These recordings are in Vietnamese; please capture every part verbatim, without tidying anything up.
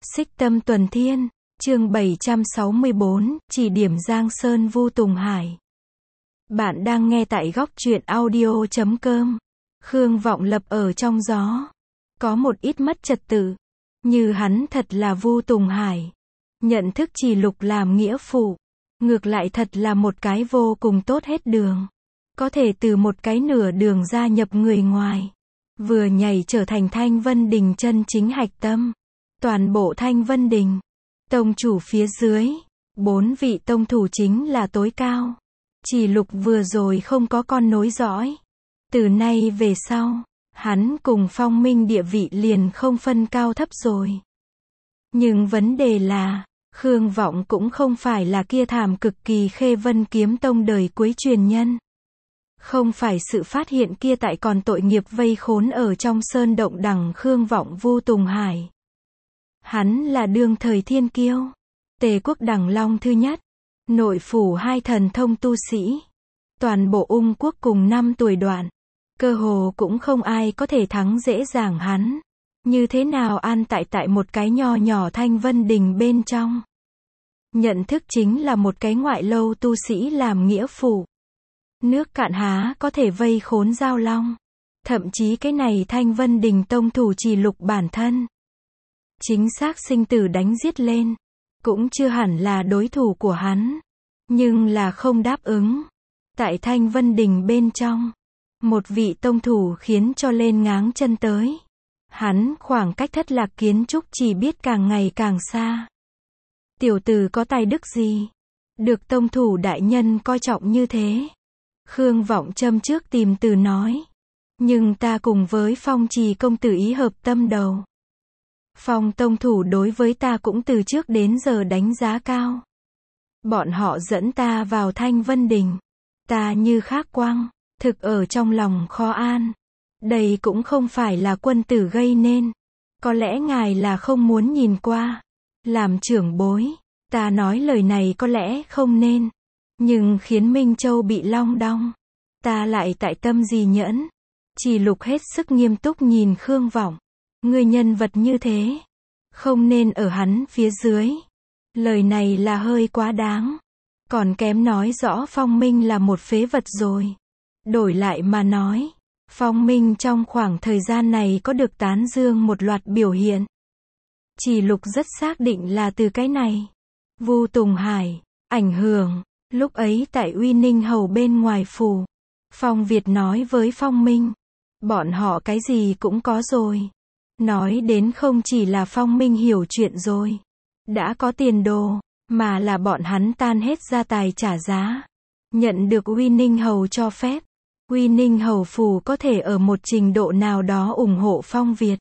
Xích Tâm Tuần Thiên, chương bảy trăm sáu mươi bốn, chỉ điểm Giang Sơn Vu Tùng Hải. Bạn đang nghe tại góc truyện audio chấm com. Khương Vọng Lập ở trong gió. Có một ít mất trật tự. Như hắn thật là Vu Tùng Hải. Nhận thức Chỉ Lục làm nghĩa phụ. Ngược lại thật là một cái vô cùng tốt hết đường. Có thể từ một cái nửa đường gia nhập người ngoài. Vừa nhảy trở thành Thanh Vân Đình chân chính hạch tâm. Toàn bộ Thanh Vân Đình. Tông chủ phía dưới. Bốn vị tông thủ chính là tối cao. Chỉ Lục vừa rồi không có con nối dõi. Từ nay về sau, hắn cùng Phong Minh địa vị liền không phân cao thấp rồi. Nhưng vấn đề là, Khương Vọng cũng không phải là kia thảm cực kỳ Khê Vân Kiếm Tông đời cuối truyền nhân. Không phải sự phát hiện kia tại còn tội nghiệp vây khốn ở trong sơn động đằng Khương Vọng Vu Tùng Hải. Hắn là đương thời thiên kiêu. Tề quốc đằng long thứ nhất. Nội phủ hai thần thông tu sĩ. Toàn bộ ung quốc cùng năm tuổi đoạn. Cơ hồ cũng không ai có thể thắng dễ dàng hắn. Như thế nào an tại tại một cái nho nhỏ Thanh Vân Đình bên trong. Nhận thức chính là một cái ngoại lâu tu sĩ làm nghĩa phụ. Nước cạn há có thể vây khốn Giao Long. Thậm chí cái này Thanh Vân Đình tông thủ Chỉ Lục bản thân. Chính xác sinh tử đánh giết lên. Cũng chưa hẳn là đối thủ của hắn. Nhưng là không đáp ứng. Tại Thanh Vân Đình bên trong. Một vị tông thủ khiến cho lên ngáng chân tới. Hắn khoảng cách thất lạc kiến trúc chỉ biết càng ngày càng xa. Tiểu tử có tài đức gì? Được tông thủ đại nhân coi trọng như thế. Khương Vọng châm trước tìm từ nói. Nhưng ta cùng với Phong Trì công tử ý hợp tâm đầu. Phong tông thủ đối với ta cũng từ trước đến giờ đánh giá cao. Bọn họ dẫn ta vào Thanh Vân Đình. Ta như khác quang, thực ở trong lòng khó an. Đây cũng không phải là quân tử gây nên. Có lẽ ngài là không muốn nhìn qua. Làm trưởng bối, ta nói lời này có lẽ không nên. Nhưng khiến Minh Châu bị long đong. Ta lại tại tâm gì nhẫn. Chỉ Lục hết sức nghiêm túc nhìn Khương Vọng. Người nhân vật như thế. Không nên ở hắn phía dưới. Lời này là hơi quá đáng. Còn kém nói rõ Phong Minh là một phế vật rồi. Đổi lại mà nói. Phong Minh trong khoảng thời gian này có được tán dương một loạt biểu hiện. Chỉ Lục rất xác định là từ cái này. Vu Tùng Hải. Ảnh hưởng. Lúc ấy tại Uy Ninh Hầu bên ngoài phủ. Phong Việt nói với Phong Minh. Bọn họ cái gì cũng có rồi. Nói đến không chỉ là Phong Minh hiểu chuyện rồi. Đã có tiền đồ. Mà là bọn hắn tan hết gia tài trả giá. Nhận được Uy Ninh Hầu cho phép. Uy Ninh Hầu phủ có thể ở một trình độ nào đó ủng hộ Phong Việt.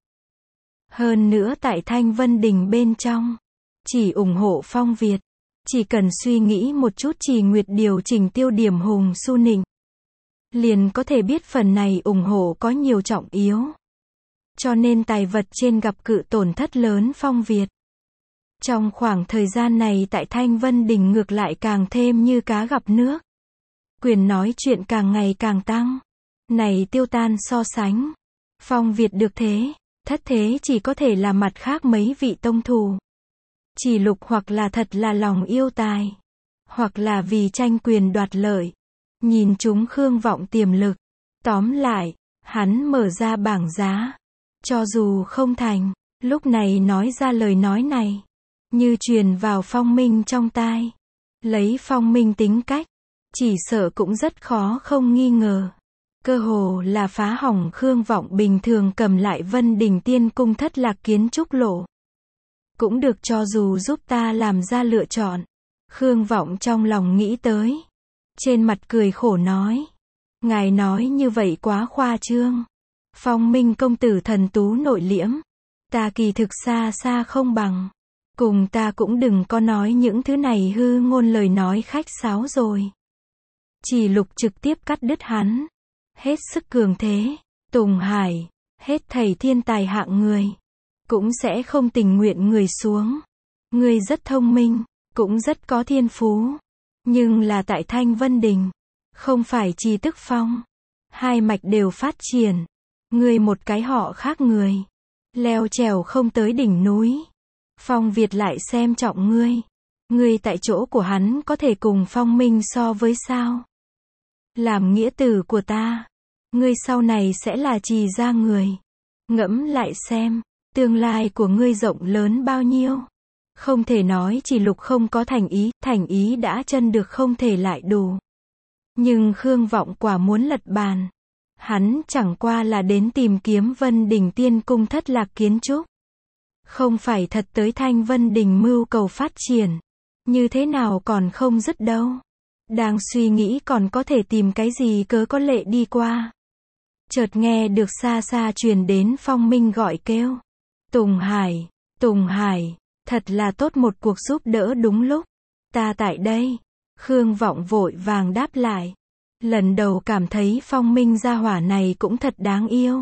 Hơn nữa tại Thanh Vân Đình bên trong. Chỉ ủng hộ Phong Việt. Chỉ cần suy nghĩ một chút Chỉ Nguyệt điều chỉnh tiêu điểm Hùng Su Nịnh. Liền có thể biết phần này ủng hộ có nhiều trọng yếu. Cho nên tài vật trên gặp cự tổn thất lớn Phong Việt. Trong khoảng thời gian này tại Thanh Vân Đình ngược lại càng thêm như cá gặp nước. Quyền nói chuyện càng ngày càng tăng. Này tiêu tan so sánh. Phong Việt được thế. Thất thế chỉ có thể là mặt khác mấy vị tông thủ. Chỉ Lục hoặc là thật là lòng yêu tài. Hoặc là vì tranh quyền đoạt lợi. Nhìn chúng Khương Vọng tiềm lực. Tóm lại, hắn mở ra bảng giá. Cho dù không thành, lúc này nói ra lời nói này. Như truyền vào Phong Minh trong tai. Lấy Phong Minh tính cách. Chỉ sợ cũng rất khó không nghi ngờ. Cơ hồ là phá hỏng Khương Vọng bình thường cầm lại Vân Đình Tiên Cung thất lạc kiến trúc lộ. Cũng được cho dù giúp ta làm ra lựa chọn. Khương Vọng trong lòng nghĩ tới. Trên mặt cười khổ nói. Ngài nói như vậy quá khoa trương. Phong Minh công tử thần tú nội liễm. Ta kỳ thực xa xa không bằng. Cùng ta cũng đừng có nói những thứ này hư ngôn lời nói khách sáo rồi. Chỉ Lục trực tiếp cắt đứt hắn. Hết sức cường thế. Tùng Hải. Hết thảy thiên tài hạng người. Cũng sẽ không tình nguyện người xuống. Người rất thông minh. Cũng rất có thiên phú. Nhưng là tại Thanh Vân Đình. Không phải Trì Tức Phong. Hai mạch đều phát triển. Người một cái họ khác người. Leo trèo không tới đỉnh núi. Phong Việt lại xem trọng ngươi. Ngươi tại chỗ của hắn có thể cùng Phong Minh so với sao? Làm nghĩa tử của ta, ngươi sau này sẽ là Trì gia người. Ngẫm lại xem, tương lai của ngươi rộng lớn bao nhiêu. Không thể nói Trì Lục không có thành ý, thành ý đã chân được không thể lại đủ. Nhưng Khương Vọng quả muốn lật bàn. Hắn chẳng qua là đến tìm kiếm Vân Đình Tiên Cung thất lạc kiến trúc. Không phải thật tới Thanh Vân Đình mưu cầu phát triển. Như thế nào còn không dứt đâu. Đang suy nghĩ còn có thể tìm cái gì cớ có lệ đi qua. Chợt nghe được xa xa truyền đến Phong Minh gọi kêu. Tùng Hải, Tùng Hải, thật là tốt một cuộc giúp đỡ đúng lúc. Ta tại đây. Khương Vọng vội vàng đáp lại. Lần đầu cảm thấy Phong Minh gia hỏa này cũng thật đáng yêu.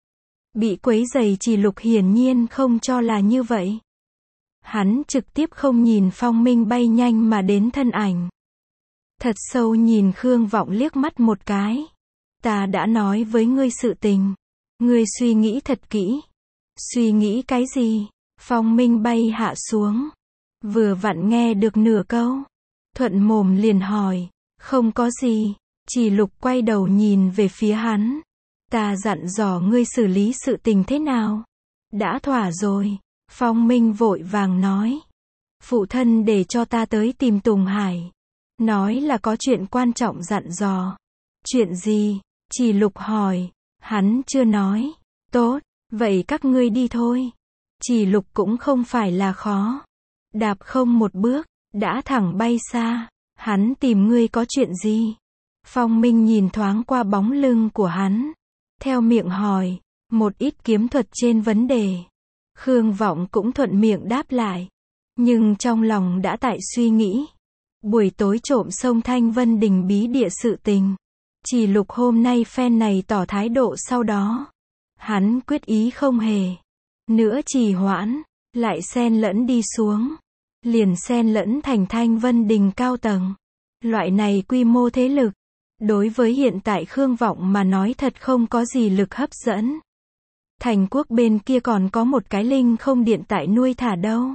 Bị quấy rầy Trì Lục hiển nhiên không cho là như vậy. Hắn trực tiếp không nhìn Phong Minh bay nhanh mà đến thân ảnh. Thật sâu nhìn Khương Vọng liếc mắt một cái. Ta đã nói với ngươi sự tình. Ngươi suy nghĩ thật kỹ. Suy nghĩ cái gì? Phong Minh bay hạ xuống. Vừa vặn nghe được nửa câu. Thuận mồm liền hỏi. Không có gì. Trì Lục quay đầu nhìn về phía hắn. Ta dặn dò ngươi xử lý sự tình thế nào? Đã thỏa rồi. Phong Minh vội vàng nói. Phụ thân để cho ta tới tìm Tùng Hải. Nói là có chuyện quan trọng dặn dò. Chuyện gì? Trì Lục hỏi. Hắn chưa nói. Tốt, vậy các ngươi đi thôi. Trì Lục cũng không phải là khó. Đạp không một bước, đã thẳng bay xa. Hắn tìm ngươi có chuyện gì? Phong Minh nhìn thoáng qua bóng lưng của hắn. Theo miệng hỏi. Một ít kiếm thuật trên vấn đề. Khương Vọng cũng thuận miệng đáp lại. Nhưng trong lòng đã tại suy nghĩ. Buổi tối trộm sông Thanh Vân Đình bí địa sự tình. Trì Lục hôm nay phen này tỏ thái độ sau đó. Hắn quyết ý không hề. Nữa trì hoãn. Lại xen lẫn đi xuống. Liền xen lẫn thành Thanh Vân Đình cao tầng. Loại này quy mô thế lực. Đối với hiện tại Khương Vọng mà nói thật không có gì lực hấp dẫn. Thành quốc bên kia còn có một cái linh không điện tại nuôi thả đâu.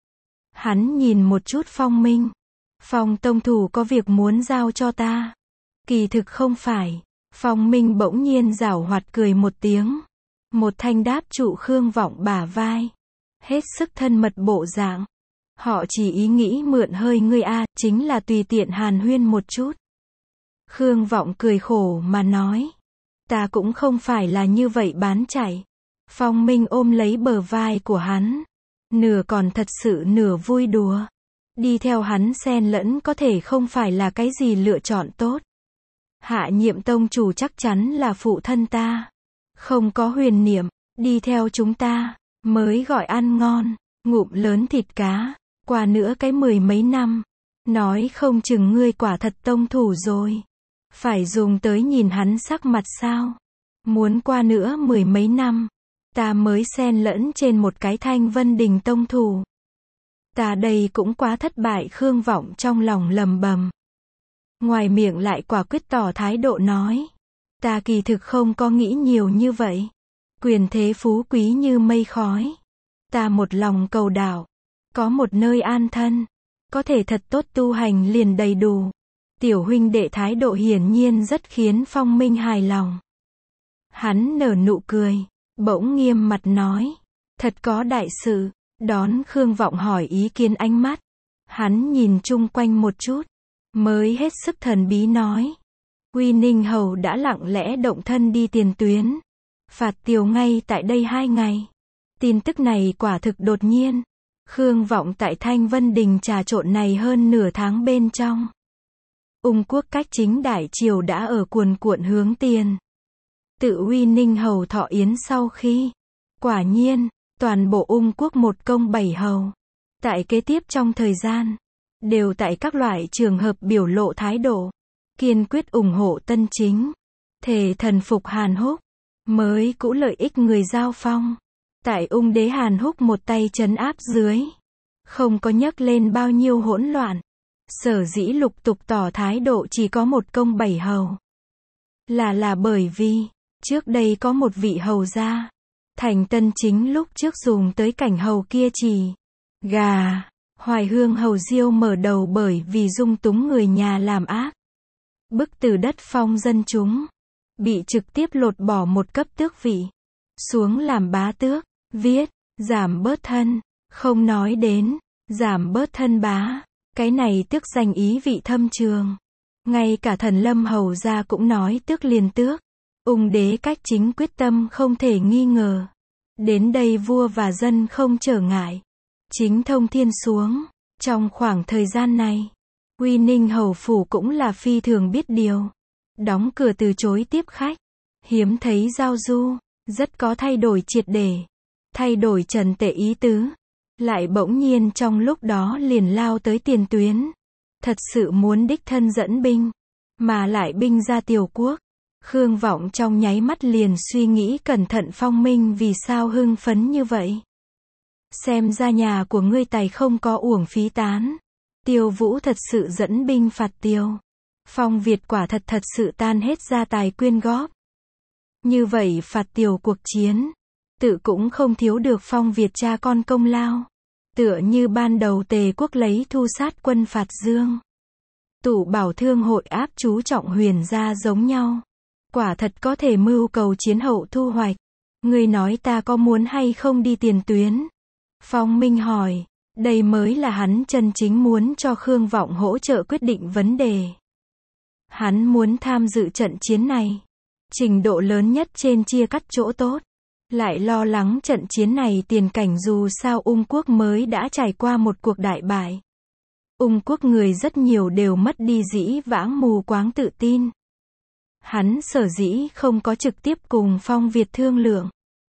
Hắn nhìn một chút Phong Minh. Phong tông thủ có việc muốn giao cho ta. Kỳ thực không phải. Phong Minh bỗng nhiên giảo hoạt cười một tiếng. Một thanh đáp trụ Khương Vọng bả vai. Hết sức thân mật bộ dạng. Họ chỉ ý nghĩ mượn hơi ngươi a, chính là tùy tiện hàn huyên một chút. Khương Vọng cười khổ mà nói. Ta cũng không phải là như vậy bán chạy. Phong Minh ôm lấy bờ vai của hắn. Nửa còn thật sự nửa vui đùa. Đi theo hắn xen lẫn có thể không phải là cái gì lựa chọn tốt. Hạ nhiệm tông chủ chắc chắn là phụ thân ta. Không có huyền niệm. Đi theo chúng ta. Mới gọi ăn ngon. Ngụm lớn thịt cá. Qua nữa cái mười mấy năm. Nói không chừng ngươi quả thật tông thủ rồi. Phải dùng tới nhìn hắn sắc mặt sao? Muốn qua nữa mười mấy năm. Ta mới xen lẫn trên một cái Thanh Vân Đình tông thủ. Ta đây cũng quá thất bại. Khương Vọng trong lòng lầm bầm. Ngoài miệng lại quả quyết tỏ thái độ nói. Ta kỳ thực không có nghĩ nhiều như vậy. Quyền thế phú quý như mây khói. Ta một lòng cầu đạo. Có một nơi an thân. Có thể thật tốt tu hành liền đầy đủ. Tiểu huynh đệ thái độ hiển nhiên rất khiến Phong Minh hài lòng. Hắn nở nụ cười. Bỗng nghiêm mặt nói. Thật có đại sự. Đón Khương Vọng hỏi ý kiến ánh mắt. Hắn nhìn chung quanh một chút. Mới hết sức thần bí nói. Uy Ninh Hầu đã lặng lẽ động thân đi tiền tuyến. Phạt Tiều ngay tại đây hai ngày. Tin tức này quả thực đột nhiên. Khương Vọng tại Thanh Vân Đình trà trộn này hơn nửa tháng bên trong. Ung quốc cách chính đại triều đã ở cuồn cuộn hướng tiền. Tự Uy Ninh Hầu thọ yến sau khi. Quả nhiên, toàn bộ ung quốc một công bảy hầu. Tại kế tiếp trong thời gian. Đều tại các loại trường hợp biểu lộ thái độ. Kiên quyết ủng hộ tân chính. Thề thần phục Hàn Húc. Mới cũ lợi ích người giao phong. Tại ung đế Hàn Húc một tay trấn áp dưới. Không có nhấc lên bao nhiêu hỗn loạn. Sở dĩ lục tục tỏ thái độ chỉ có một công bảy hầu. Là là bởi vì, trước đây có một vị hầu gia. Thành tân chính lúc trước dùng tới cảnh hầu kia chỉ. Gà, Hoài Hương hầu diêu mở đầu bởi vì dung túng người nhà làm ác. Bức từ đất phong dân chúng. Bị trực tiếp lột bỏ một cấp tước vị. Xuống làm bá tước. Viết, giảm bớt thân. Không nói đến, giảm bớt thân bá. Cái này tước danh ý vị thâm trường. Ngay cả thần Lâm hầu gia cũng nói tước liền tước. Ung đế cách chính quyết tâm không thể nghi ngờ. Đến đây vua và dân không trở ngại. Chính thông thiên xuống. Trong khoảng thời gian này, Uy Ninh hầu phủ cũng là phi thường biết điều. Đóng cửa từ chối tiếp khách. Hiếm thấy giao du. Rất có thay đổi triệt để. Thay đổi trần tệ ý tứ. Lại bỗng nhiên trong lúc đó liền lao tới tiền tuyến. Thật sự muốn đích thân dẫn binh. Mà lại binh ra tiểu quốc. Khương Vọng trong nháy mắt liền suy nghĩ cẩn thận Phong Minh vì sao hưng phấn như vậy. Xem ra nhà của ngươi tài không có uổng phí tán. Tiêu Vũ thật sự dẫn binh phạt Tiêu. Phong Việt quả thật thật sự tan hết gia tài quyên góp. Như vậy phạt Tiêu cuộc chiến. Tự cũng không thiếu được Phong Việt cha con công lao. Tựa như ban đầu Tề quốc lấy thu sát quân phạt Dương. Tụ Bảo Thương hội áp chú trọng Huyền gia giống nhau. Quả thật có thể mưu cầu chiến hậu thu hoạch. Ngươi nói ta có muốn hay không đi tiền tuyến? Phong Minh hỏi. Đây mới là hắn chân chính muốn cho Khương Vọng hỗ trợ quyết định vấn đề. Hắn muốn tham dự trận chiến này. Trình độ lớn nhất trên chia cắt chỗ tốt. Lại lo lắng trận chiến này tiền cảnh dù sao Ung quốc mới đã trải qua một cuộc đại bại. Ung quốc người rất nhiều đều mất đi dĩ vãng mù quáng tự tin. Hắn sở dĩ không có trực tiếp cùng Phong Việt thương lượng.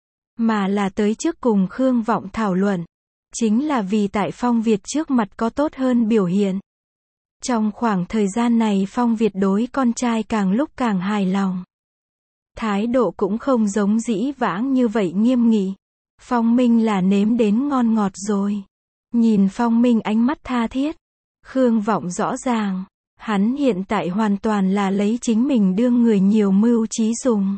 Mà là tới trước cùng Khương Vọng thảo luận. Chính là vì tại Phong Việt trước mặt có tốt hơn biểu hiện. Trong khoảng thời gian này Phong Việt đối con trai càng lúc càng hài lòng. Thái độ cũng không giống dĩ vãng như vậy nghiêm nghị. Phong Minh là nếm đến ngon ngọt rồi. Nhìn Phong Minh ánh mắt tha thiết. Khương Vọng rõ ràng. Hắn hiện tại hoàn toàn là lấy chính mình đương người nhiều mưu trí dùng.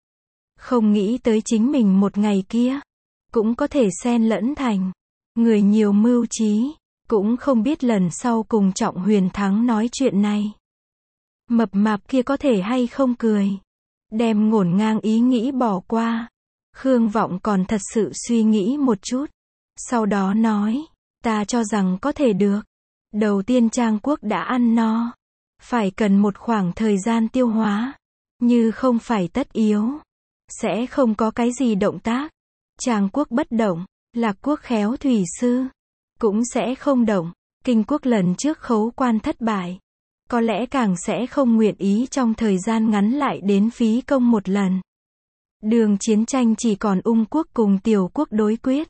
Không nghĩ tới chính mình một ngày kia. Cũng có thể xen lẫn thành. Người nhiều mưu trí. Cũng không biết lần sau cùng Trọng Huyền Thắng nói chuyện này. Mập mạp kia có thể hay không cười. Đem ngổn ngang ý nghĩ bỏ qua. Khương Vọng còn thật sự suy nghĩ một chút. Sau đó nói. Ta cho rằng có thể được. Đầu tiên Trang quốc đã ăn no. Phải cần một khoảng thời gian tiêu hóa. Như không phải tất yếu. Sẽ không có cái gì động tác. Trang quốc bất động. Lạc quốc khéo thủy sư. Cũng sẽ không động. Kinh quốc lần trước khấu quan thất bại. Có lẽ càng sẽ không nguyện ý trong thời gian ngắn lại đến phí công một lần. Đường chiến tranh chỉ còn Ung quốc cùng Tiểu quốc đối quyết.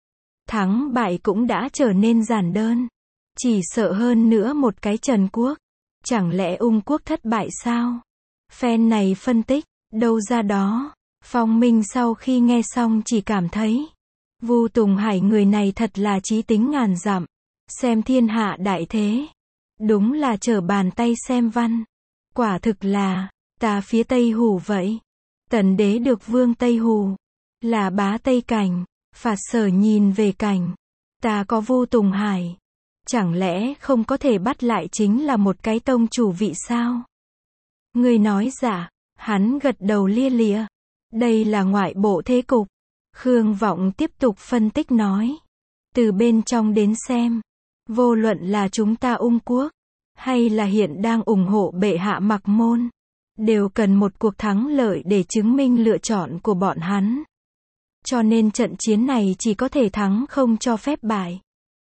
Thắng bại cũng đã trở nên giản đơn. Chỉ sợ hơn nữa một cái Trần quốc. Chẳng lẽ Ung quốc thất bại sao? Phen này phân tích, đâu ra đó. Phong Minh sau khi nghe xong chỉ cảm thấy. Vu Tùng Hải người này thật là trí tính ngàn dặm. Xem thiên hạ đại thế. Đúng là trở bàn tay xem văn. Quả thực là, ta phía Tây Hủ vậy. Tần đế được vương Tây Hủ. Là bá Tây Cảnh. Phạt Sở nhìn về cảnh. Ta có Vu Tùng Hải. Chẳng lẽ không có thể bắt lại chính là một cái tông chủ vị sao? Người nói giả. Hắn gật đầu lia lịa. Đây là ngoại bộ thế cục. Khương Vọng tiếp tục phân tích nói. Từ bên trong đến xem. Vô luận là chúng ta Ung quốc. Hay là hiện đang ủng hộ bệ hạ Mặc Môn. Đều cần một cuộc thắng lợi để chứng minh lựa chọn của bọn hắn. Cho nên trận chiến này chỉ có thể thắng không cho phép bại.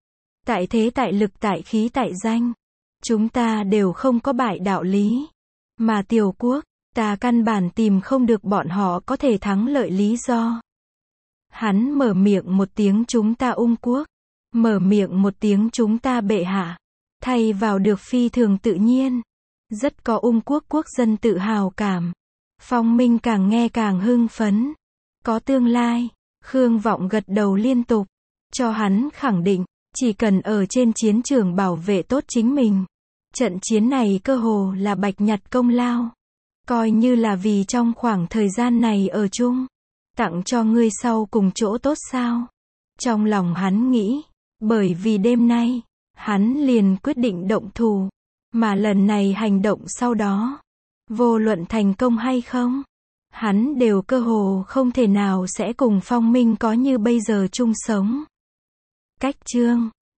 Tại thế tại lực tại khí tại danh. Chúng ta đều không có bại đạo lý. Mà Tiểu quốc, ta căn bản tìm không được bọn họ có thể thắng lợi lý do. Hắn mở miệng một tiếng chúng ta Ung quốc. Mở miệng một tiếng chúng ta bệ hạ. Thay vào được phi thường tự nhiên. Rất có Ung quốc quốc dân tự hào cảm. Phong Minh càng nghe càng hưng phấn. Có tương lai. Khương Vọng gật đầu liên tục. Cho hắn khẳng định. Chỉ cần ở trên chiến trường bảo vệ tốt chính mình. Trận chiến này cơ hồ là bạch nhặt công lao. Coi như là vì trong khoảng thời gian này ở chung. Tặng cho ngươi sau cùng chỗ tốt sao. Trong lòng hắn nghĩ. Bởi vì đêm nay, hắn liền quyết định động thủ, mà lần này hành động sau đó, vô luận thành công hay không, hắn đều cơ hồ không thể nào sẽ cùng Phong Minh có như bây giờ chung sống. Cách chương